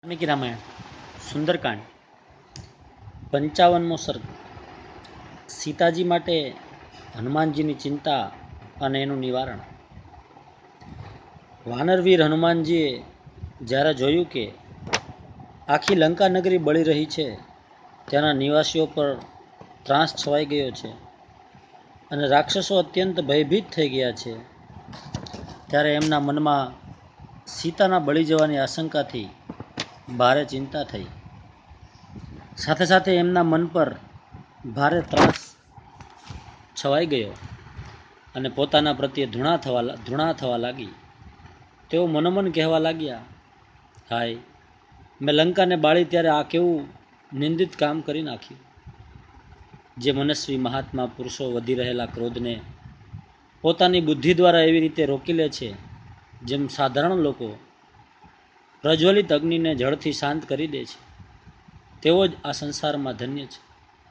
વાલ્મીકી રામાયણ સુંદરકાંડ 55મો સર્ગ. સીતાજી માટે હનુમાનજીની ચિંતા અને એનું નિવારણ. વાનરવીર હનુમાનજીએ જ્યારે જોયું કે આખી લંકા નગરી બળી રહી છે, તેના નિવાસીઓ પર ત્રાસ છવાઈ ગયો છે અને રાક્ષસો અત્યંત ભયભીત થઈ ગયા છે, ત્યારે એમના મનમાં સીતાના બળી જવાની આશંકાથી ભારે ચિંતા થઈ. સાથે સાથે એમના મન પર ભારે ત્રાસ છવાઈ ગયો અને પોતાના પ્રત્યે ધૃણા થવા લાગી. તેઓ મનોમન કહેવા લાગ્યા, હાય, મેં લંકાને બાળી ત્યારે આ કેવું નિંદિત કામ કરી નાખ્યું. જે મનસ્વી મહાત્મા પુરુષો વધી રહેલા ક્રોધને પોતાની બુદ્ધિ દ્વારા એવી રીતે રોકી લે છે, જેમ સાધારણ લોકો પ્રજ્વલિત અગ્નિને જળથી શાંત કરી દે છે, તેવો જ આ સંસારમાં ધન્ય છે.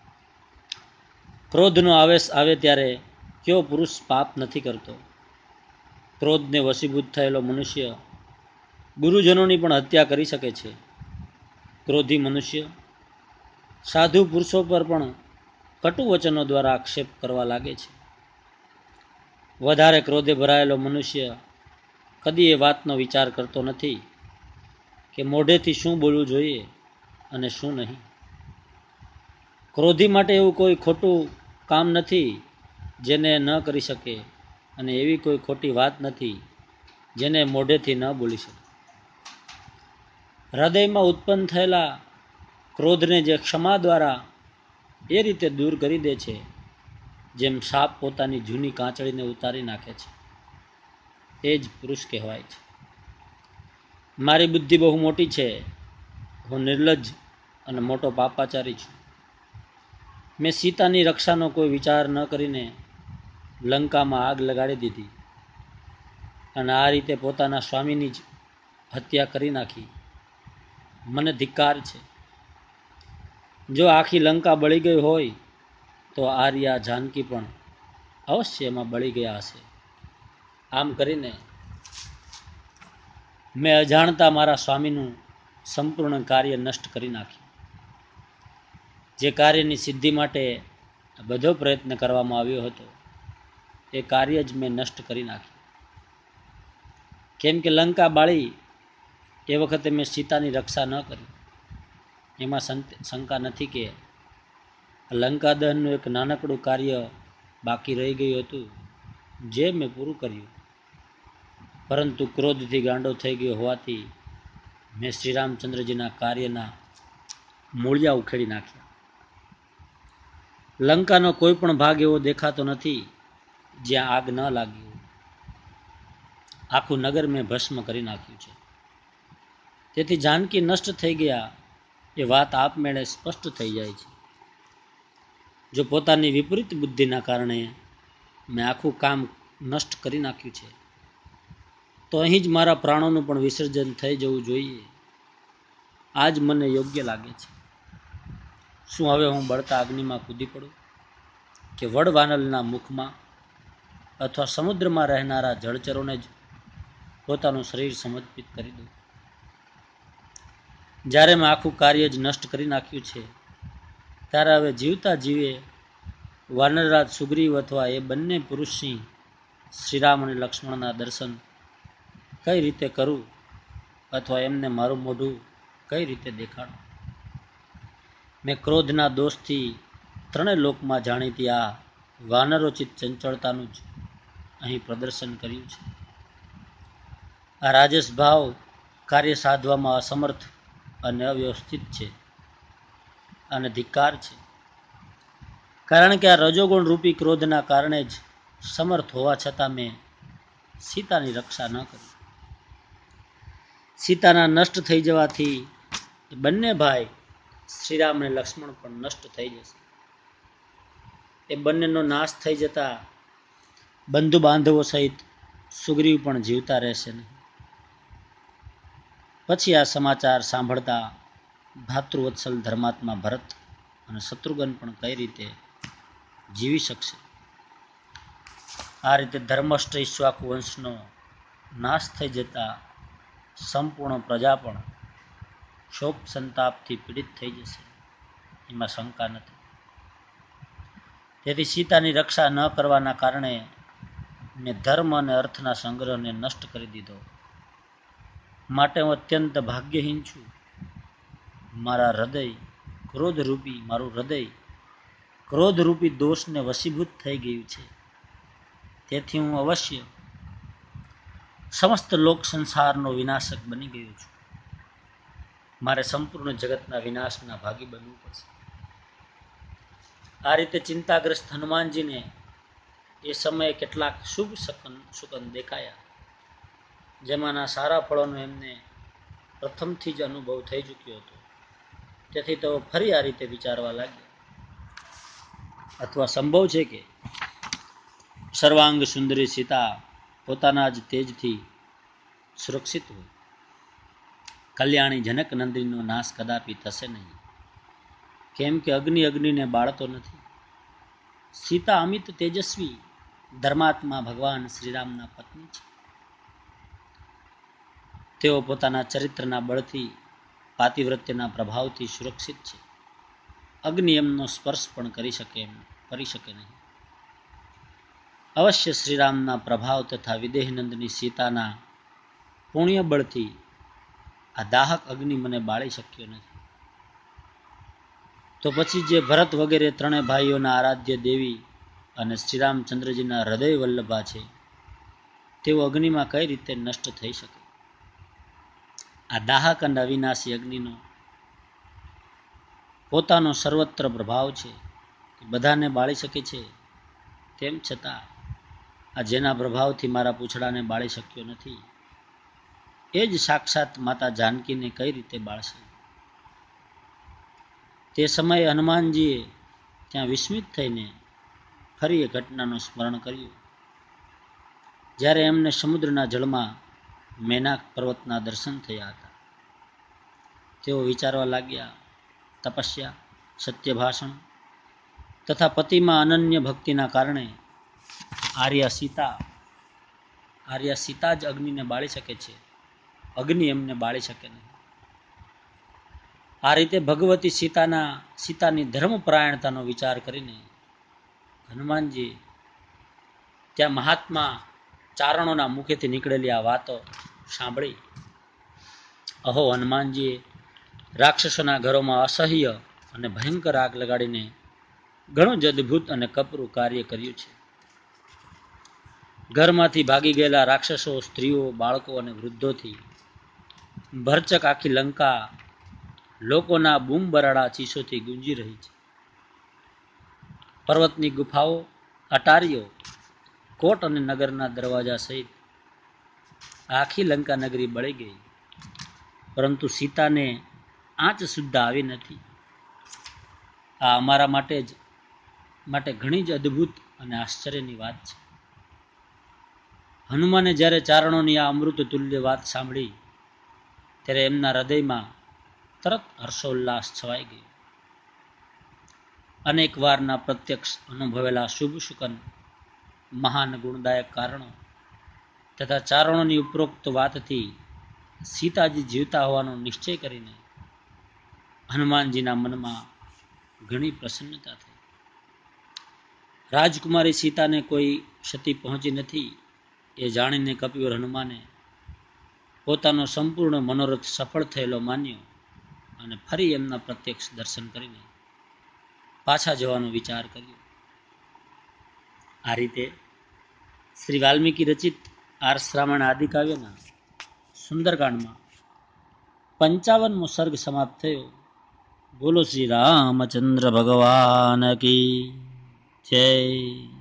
ક્રોધનો આવેશ આવે ત્યારે કયો પુરુષ પાપ નથી કરતો. ક્રોધને વશીભૂત થયેલો મનુષ્ય ગુરુજનોની પણ હત્યા કરી શકે છે. ક્રોધી મનુષ્ય સાધુ પુરુષો પર પણ કટુ વચનો દ્વારા આક્ષેપ કરવા લાગે છે. વધારે ક્રોધે ભરાયેલો મનુષ્ય કદી એ વાતનો વિચાર કરતો નથી કે મોઢેથી શું બોલવું જોઈએ અને શું નહીં. ક્રોધી માટે એવું કોઈ ખોટું કામ નથી જેને ન કરી શકે, અને એવી કોઈ ખોટી વાત નથી જેને મોઢેથી ન બોલી શકે. હૃદયમાં ઉત્પન્ન થયેલા ક્રોધને જે ક્ષમા દ્વારા એ રીતે દૂર કરી દે છે, જેમ સાપ પોતાની જૂની કાંચળીને ઉતારી નાખે છે, એ જ પુરુષ કહેવાય છે. મારી બુદ્ધિ બહુ મોટી છે. હું નિર્લજ્જ અને મોટો પાપાચારી છું. મેં સીતાની રક્ષાનો કોઈ વિચાર ન કરીને લંકામાં આગ લગાડી દીધી અને આ રીતે પોતાના સ્વામીની જ હત્યા કરી નાખી. મને ધિક્કાર છે. જો આખી લંકા બળી ગઈ હોય તો આર્યા જાનકી પણ અવશ્ય એમાં બળી ગયા હશે. આમ કરીને મેં અજાણતા મારા સ્વામીનું સંપૂર્ણ કાર્ય નષ્ટ કરી નાખ્યું. જે કાર્યની સિદ્ધિ માટે બધો પ્રયત્ન કરવામાં આવ્યો હતો, એ કાર્ય જ મેં નષ્ટ કરી નાખ્યું. કેમ કે લંકા બાળી એ વખતે મેં સીતાની રક્ષા ન કરી. એમાં શંકા નથી કે લંકા દહનનું એક નાનકડું કાર્ય બાકી રહી ગયું હતું, જે મેં પૂરું કર્યું. પરંતુ ક્રોધથી ગાંડો થઈ ગયો હોવાથી મેં શ્રીરામચંદ્રજીના કાર્યના મૂળિયા ઉખેડી નાખ્યા. લંકાનો કોઈ પણ ભાગ એવો દેખાતો નથી જ્યાં આગ ન લાગી હોય. આખું નગર મેં ભસ્મ કરી નાખ્યું છે. તેથી જાનકી નષ્ટ થઈ ગયા એ વાત આપમેળે સ્પષ્ટ થઈ જાય છે. જો પોતાની વિપરીત બુદ્ધિના કારણે મેં આખું કામ નષ્ટ કરી નાખ્યું છે, તો અહીં જ મારા પ્રાણોનું પણ વિસર્જન થઈ જવું જોઈએ. આ જ મને યોગ્ય લાગે છે. શું હવે હું બળતા અગ્નિમાં કૂદી પડું, કે વડવાનલના મુખમાં અથવા સમુદ્રમાં રહેનારા જળચરોને જ પોતાનું શરીર સમર્પિત કરી દઉં? જ્યારે મેં આખું કાર્ય જ નષ્ટ કરી નાખ્યું છે, ત્યારે હવે જીવતા જીવે વાનરરાજ સુગ્રીવ અથવા એ બંને પુરુષસિંહ શ્રીરામ અને લક્ષ્મણના દર્શન કઈ રીતે કરું, અથવા એમને મારું મોઢું કઈ રીતે દેખાડું? મેં ક્રોધના દોષથી ત્રણેય લોકમાં જાણીતી આ વાનરોચિત ચંચળતાનું જ અહીં પ્રદર્શન કર્યું છે. આ રાજસ ભાવ કાર્ય સાધવામાં અસમર્થ અને અવ્યવસ્થિત છે અને ધિક્કાર છે. કારણ કે આ રજોગુણ રૂપી ક્રોધના કારણે જ સમર્થ હોવા છતાં મેં સીતાની રક્ષા ન કરી. સીતાના નષ્ટ થઈ જવાથી બંને ભાઈ શ્રીરામ અને લક્ષ્મણ પણ નષ્ટ થઈ જશે. એ બંનેનો નાશ થઈ જતા બંધુ બાંધવો સહિત સુગ્રીવ પણ જીવતા રહેશે નહીં. પછી આ સમાચાર સાંભળતા ભાતૃવત્સલ ધર્માત્મા ભરત અને શત્રુઘ્ન પણ કઈ રીતે જીવી શકશે? આ રીતે ધર્મષ્ઠ ઈક્ષ્વાકુ વંશનો નાશ થઈ જતા સંપૂર્ણ પ્રજા પણ શોક સંતાપથી પીડિત થઈ જશે, એમાં શંકા નથી. તેથી સીતાની રક્ષા ન કરવાના કારણે મેં ધર્મ અને અર્થના સંગ્રહને નષ્ટ કરી દીધો. માટે હું અત્યંત ભાગ્યહીન છું. મારું હૃદય ક્રોધરૂપી દોષને વશીભૂત થઈ ગયું છે. તેથી હું અવશ્ય સમસ્ત લોક સંસારનો વિનાશક બની ગયો છું. મારે સંપૂર્ણ જગતના વિનાશના ભાગી બનવું પડશે. આ રીતે ચિંતાગ્રસ્ત હનુમાનજીને એ સમયે કેટલાક શુભ શુકન દેખાયા, જેમાંના સારા ફળોનો એમને પ્રથમથી જ અનુભવ થઈ ચૂક્યો હતો. તેથી તેઓ ફરી આ રીતે વિચારવા લાગ્યા. અથવા સંભવ છે કે સર્વાંગ સુંદરી સીતા પોતાના જ તેજથી સુરક્ષિત હોય. કલ્યાણી જનક નંદીનો નાશ કદાપી થશે નહીં, કેમ કે અગ્નિને બાળતો નથી. સીતા અમિત તેજસ્વી ધર્માત્મા ભગવાન શ્રીરામના પત્ની છે. તેઓ પોતાના ચરિત્રના બળથી, પાતિવ્રત્યના પ્રભાવથી સુરક્ષિત છે. અગ્નિ એમનો સ્પર્શ પણ કરી શકે નહીં. અવશ્ય શ્રીરામના પ્રભાવ તથા વિદેહનંદની સીતાના પુણ્ય બળથી આ દાહક અગ્નિ મને બાળી શક્યો નથી. તો પછી જે ભરત વગેરે ત્રણેય ભાઈઓના આરાધ્ય દેવી અને શ્રીરામચંદ્રજીના હૃદય વલ્લભા છે, તેઓ અગ્નિમાં કઈ રીતે નષ્ટ થઈ શકે? આ દાહક અને અવિનાશી અગ્નિનો પોતાનો સર્વત્ર પ્રભાવ છે, બધાને બાળી શકે છે. તેમ છતાં આ જેના પ્રભાવથી મારા પૂંછડાને બાળી શક્યો નથી, એ જ સાક્ષાત માતા જાનકીને કઈ રીતે બાળશે? તે સમયે હનુમાનજીએ ત્યાં વિસ્મિત થઈને ફરી એ ઘટનાનું સ્મરણ કર્યું, જ્યારે એમને સમુદ્રના જળમાં મેનાક પર્વતના દર્શન થયા હતા. તેઓ વિચારવા લાગ્યા, તપસ્યા, સત્ય ભાષણ તથા પતિમાં અનન્ય ભક્તિના કારણે આર્યા સીતા જ અગ્નિને બાળી શકે છે, અગ્નિ એમને બાળી શકે નહીં. આ રીતે ભગવતી સીતાની ધર્મપરાયણતાનો વિચાર કરીને હનુમાનજી ત્યાં મહાત્મા ચારણોના મુખેથી નીકળેલી આ વાતો સાંભળી અહો હનુમાનજીએ રાક્ષસોના ઘરોમાં અસહ્ય અને ભયંકર આગ લગાડીને ઘણું જ અદ્ભુત અને કપરું કાર્ય કર્યું છે. ઘરમાંથી ભાગી ગયેલા રાક્ષસો, સ્ત્રીઓ, બાળકો અને વૃદ્ધોથી ભરચક આખી લંકા લોકોના બૂમ બરાડા ચીસોથી ગુંજી રહી છે. પર્વતની ગુફાઓ, અટારીઓ, કોટ અને નગરના દરવાજા સહિત આખી લંકા નગરી બળી ગઈ, પરંતુ સીતાને આંચ સુદ્ધા આવી નથી. આ અમારા માટે ઘણી જ અદ્ભુત અને આશ્ચર્યની વાત છે. હનુમાને જ્યારે ચારણોની આ અમૃત તુલ્ય વાત સાંભળી, ત્યારે એમના હૃદયમાં તરત હર્ષોલ્લાસ છવાઈ ગયો. અનેક વારના પ્રત્યક્ષ અનુભવેલા શુભ શુકન, મહાન ગુણદાયક કારણો તથા ચારણોની ઉપરોક્ત વાતથી સીતાજી જીવતા હોવાનો નિશ્ચય કરીને હનુમાનજીના મનમાં ઘણી પ્રસન્નતા થઈ. રાજકુમારી સીતાને કોઈ ક્ષતિ પહોંચી નથી એ જાણીને કપિવર હનુમાને પોતાનો સંપૂર્ણ મનોરથ સફળ થયેલો માન્યો અને ફરી એમના પ્રત્યક્ષ દર્શન કરીને પાછા જવાનો વિચાર કર્યો. આ રીતે શ્રી વાલ્મીકી રચિત આર્ષ રામાયણ આદિ કાવ્યના સુંદરકાંડમાં 55મો સર્ગ સમાપ્ત થયો. બોલો શ્રી રામચંદ્ર ભગવાન કી જય.